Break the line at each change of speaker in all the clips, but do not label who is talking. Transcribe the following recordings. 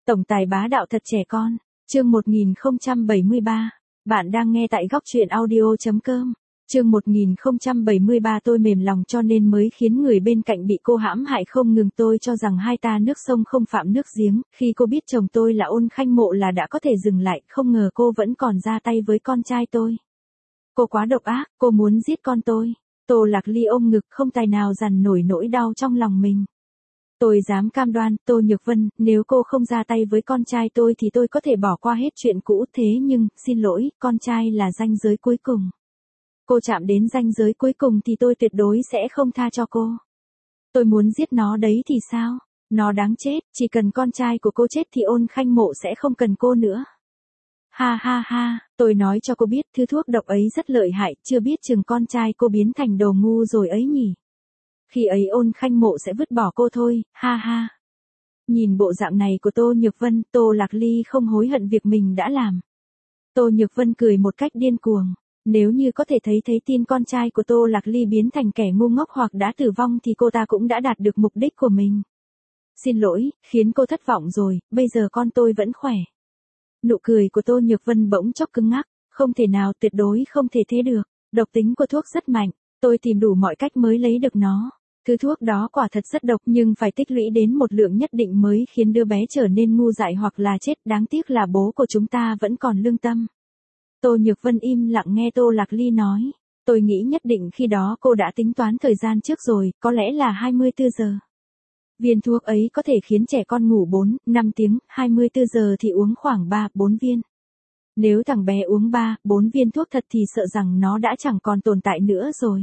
Tổng tài bá đạo thật trẻ con. Chương 1073. Bạn đang nghe tại góc truyện audio.com. Chương 1073 tôi mềm lòng cho nên mới khiến người bên cạnh bị cô hãm hại không ngừng. Tôi cho rằng hai ta nước sông không phạm nước giếng, khi cô biết chồng tôi là Ôn Khanh Mộ là đã có thể dừng lại, không ngờ cô vẫn còn ra tay với con trai tôi. Cô quá độc ác, cô muốn giết con tôi. Tô Lạc Ly ôm ngực không tài nào dằn nổi nỗi đau trong lòng mình. Tôi dám cam đoan, Tô Nhược Vân, nếu cô không ra tay với con trai tôi thì tôi có thể bỏ qua hết chuyện cũ, thế nhưng, xin lỗi, con trai là ranh giới cuối cùng. Cô chạm đến ranh giới cuối cùng thì tôi tuyệt đối sẽ không tha cho cô. Tôi muốn giết nó đấy thì sao? Nó đáng chết, chỉ cần con trai của cô chết thì Ôn Khanh Mộ sẽ không cần cô nữa. Ha ha ha, tôi nói cho cô biết thứ thuốc độc ấy rất lợi hại, chưa biết chừng con trai cô biến thành đồ ngu rồi ấy nhỉ. Khi ấy Ôn Khanh Mộ sẽ vứt bỏ cô thôi, ha ha. Nhìn bộ dạng này của Tô Nhược Vân, Tô Lạc Ly không hối hận việc mình đã làm. Tô Nhược Vân cười một cách điên cuồng. Nếu như có thể thấy tin con trai của Tô Lạc Ly biến thành kẻ ngu ngốc hoặc đã tử vong thì cô ta cũng đã đạt được mục đích của mình. Xin lỗi, khiến cô thất vọng rồi, bây giờ con tôi vẫn khỏe. Nụ cười của Tô Nhược Vân bỗng chốc cứng ngắc, không thể nào, tuyệt đối không thể thế được. Độc tính của thuốc rất mạnh, tôi tìm đủ mọi cách mới lấy được nó. Thứ thuốc đó quả thật rất độc nhưng phải tích lũy đến một lượng nhất định mới khiến đứa bé trở nên ngu dại hoặc là chết, đáng tiếc là bố của chúng ta vẫn còn lương tâm. Tô Nhược Vân im lặng nghe Tô Lạc Ly nói, tôi nghĩ nhất định khi đó cô đã tính toán thời gian trước rồi, có lẽ là 24 giờ. Viên thuốc ấy có thể khiến trẻ con ngủ 4, 5 tiếng, 24 giờ thì uống khoảng 3, 4 viên. Nếu thằng bé uống 3, 4 viên thuốc thật thì sợ rằng nó đã chẳng còn tồn tại nữa rồi.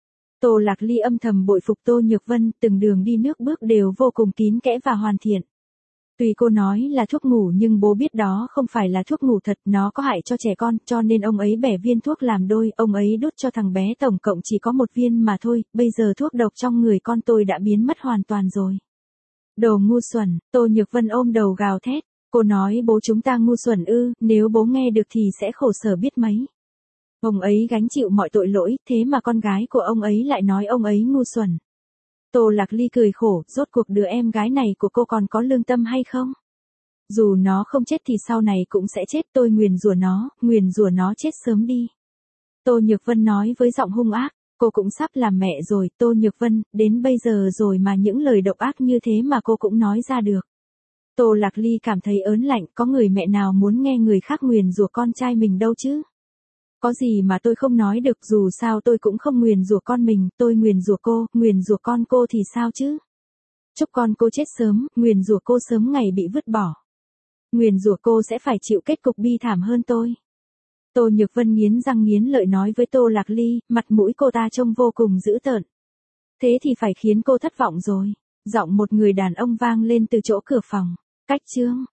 Tô Lạc Ly âm thầm bội phục Tô Nhược Vân, từng đường đi nước bước đều vô cùng kín kẽ và hoàn thiện. Tuy cô nói là thuốc ngủ nhưng bố biết đó không phải là thuốc ngủ thật, nó có hại cho trẻ con, cho nên ông ấy bẻ viên thuốc làm đôi, ông ấy đút cho thằng bé tổng cộng chỉ có 1 viên mà thôi, bây giờ thuốc độc trong người con tôi đã biến mất hoàn toàn rồi. Đồ ngu xuẩn, Tô Nhược Vân ôm đầu gào thét, cô nói bố chúng ta ngu xuẩn ư, nếu bố nghe được thì sẽ khổ sở biết mấy. Ông ấy gánh chịu mọi tội lỗi, thế mà con gái của ông ấy lại nói ông ấy ngu xuẩn. Tô Lạc Ly cười khổ, rốt cuộc đứa em gái này của cô còn có lương tâm hay không? Dù nó không chết thì sau này cũng sẽ chết, tôi nguyền rủa nó chết sớm đi. Tô Nhược Vân nói với giọng hung ác, cô cũng sắp làm mẹ rồi, Tô Nhược Vân, đến bây giờ rồi mà những lời độc ác như thế mà cô cũng nói ra được. Tô Lạc Ly cảm thấy ớn lạnh, có người mẹ nào muốn nghe người khác nguyền rủa con trai mình đâu chứ? Có gì mà tôi không nói được, dù sao tôi cũng không nguyền rủa con mình, tôi nguyền rủa cô, nguyền rủa con cô thì sao chứ? Chúc con cô chết sớm, nguyền rủa cô sớm ngày bị vứt bỏ. Nguyền rủa cô sẽ phải chịu kết cục bi thảm hơn tôi. Tô Nhược Vân nghiến răng nghiến lợi nói với Tô Lạc Ly, mặt mũi cô ta trông vô cùng dữ tợn. Thế thì phải khiến cô thất vọng rồi. Giọng một người đàn ông vang lên từ chỗ cửa phòng. Cách chương.